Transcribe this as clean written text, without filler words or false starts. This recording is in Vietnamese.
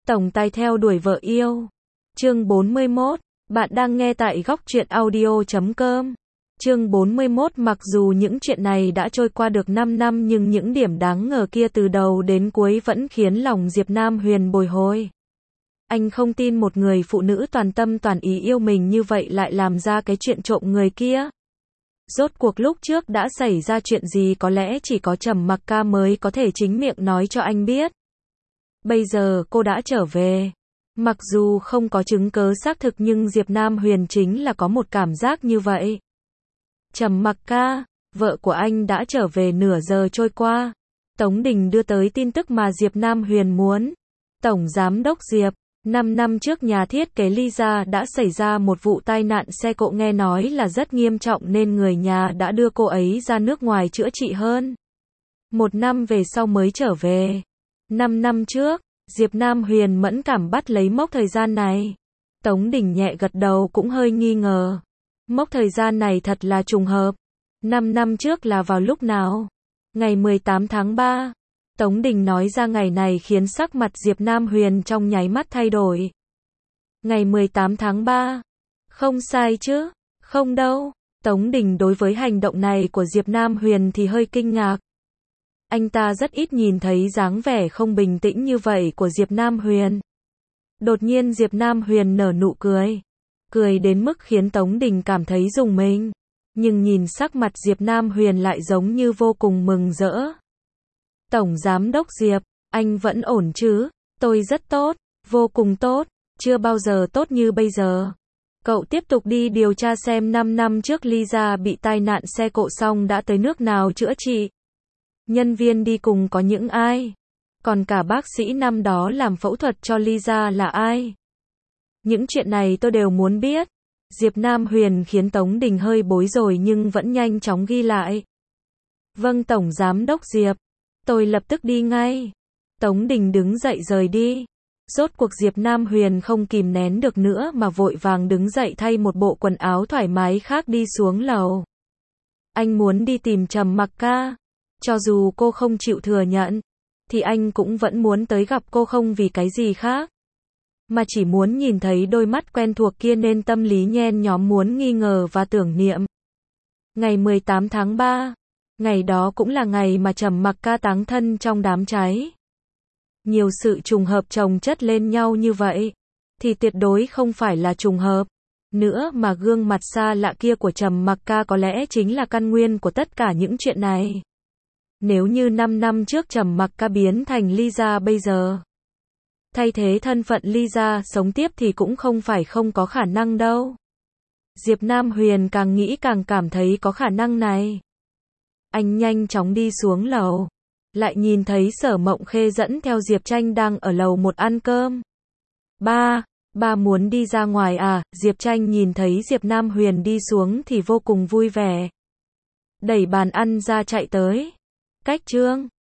Tổng tài theo đuổi vợ yêu. Chương 41. Bạn đang nghe tại góc truyện audio.com. Chương 41. Mặc dù những chuyện này đã trôi qua được 5 năm nhưng những điểm đáng ngờ kia từ đầu đến cuối vẫn khiến lòng Diệp Nam Huyền bồi hồi. Anh không tin một người phụ nữ toàn tâm toàn ý yêu mình như vậy lại làm ra cái chuyện trộm người kia. Rốt cuộc lúc trước đã xảy ra chuyện gì có lẽ chỉ có Trầm Mặc Ca mới có thể chính miệng nói cho anh biết. Bây giờ cô đã trở về. Mặc dù không có chứng cớ xác thực nhưng Diệp Nam Huyền chính là có một cảm giác như vậy. Trầm Mặc Ca, vợ của anh đã trở về. Nửa giờ trôi qua, Tống Đình đưa tới tin tức mà Diệp Nam Huyền muốn. Tổng Giám đốc Diệp, 5 năm trước nhà thiết kế Lisa đã xảy ra một vụ tai nạn xe cộ nghe nói là rất nghiêm trọng nên người nhà đã đưa cô ấy ra nước ngoài chữa trị hơn. 1 năm về sau mới trở về. 5 năm trước, Diệp Nam Huyền mẫn cảm bắt lấy mốc thời gian này. Tống Đình nhẹ gật đầu cũng hơi nghi ngờ. Mốc thời gian này thật là trùng hợp. 5 năm trước là vào lúc nào? Ngày 18 tháng 3. Tống Đình nói ra ngày này khiến sắc mặt Diệp Nam Huyền trong nháy mắt thay đổi. Ngày 18 tháng 3. Không sai chứ? Không đâu. Tống Đình đối với hành động này của Diệp Nam Huyền thì hơi kinh ngạc. Anh ta rất ít nhìn thấy dáng vẻ không bình tĩnh như vậy của Diệp Nam Huyền. Đột nhiên Diệp Nam Huyền nở nụ cười. Cười đến mức khiến Tống Đình cảm thấy rùng mình. Nhưng nhìn sắc mặt Diệp Nam Huyền lại giống như vô cùng mừng rỡ. Tổng Giám đốc Diệp, anh vẫn ổn chứ? Tôi rất tốt, vô cùng tốt, chưa bao giờ tốt như bây giờ. Cậu tiếp tục đi điều tra xem 5 năm trước Lisa bị tai nạn xe cộ xong đã tới nước nào chữa trị. Nhân viên đi cùng có những ai? Còn cả bác sĩ năm đó làm phẫu thuật cho Lisa là ai? Những chuyện này tôi đều muốn biết. Diệp Nam Huyền khiến Tống Đình hơi bối rối nhưng vẫn nhanh chóng ghi lại. Vâng Tổng Giám đốc Diệp, tôi lập tức đi ngay. Tống Đình đứng dậy rời đi. Rốt cuộc Diệp Nam Huyền không kìm nén được nữa mà vội vàng đứng dậy thay một bộ quần áo thoải mái khác đi xuống lầu. Anh muốn đi tìm Trầm Mặc Ca. Cho dù cô không chịu thừa nhận, thì anh cũng vẫn muốn tới gặp cô không vì cái gì khác. Mà chỉ muốn nhìn thấy đôi mắt quen thuộc kia nên tâm lý nhen nhóm muốn nghi ngờ và tưởng niệm. Ngày 18 tháng 3. Ngày đó cũng là ngày mà Trầm Mặc Ca táng thân trong đám cháy. Nhiều sự trùng hợp chồng chất lên nhau như vậy, thì tuyệt đối không phải là trùng hợp. Nữa mà gương mặt xa lạ kia của Trầm Mặc Ca có lẽ chính là căn nguyên của tất cả những chuyện này. Nếu như 5 năm trước Trầm Mặc Ca biến thành Lisa bây giờ, thay thế thân phận Lisa sống tiếp thì cũng không phải không có khả năng đâu. Diệp Nam Huyền càng nghĩ càng cảm thấy có khả năng này. Anh nhanh chóng đi xuống lầu, lại nhìn thấy Sở Mộng Khê dẫn theo Diệp Tranh đang ở lầu 1 ăn cơm. Ba muốn đi ra ngoài à? Diệp Tranh nhìn thấy Diệp Nam Huyền đi xuống thì vô cùng vui vẻ. Đẩy bàn ăn ra chạy tới. Cách Trương,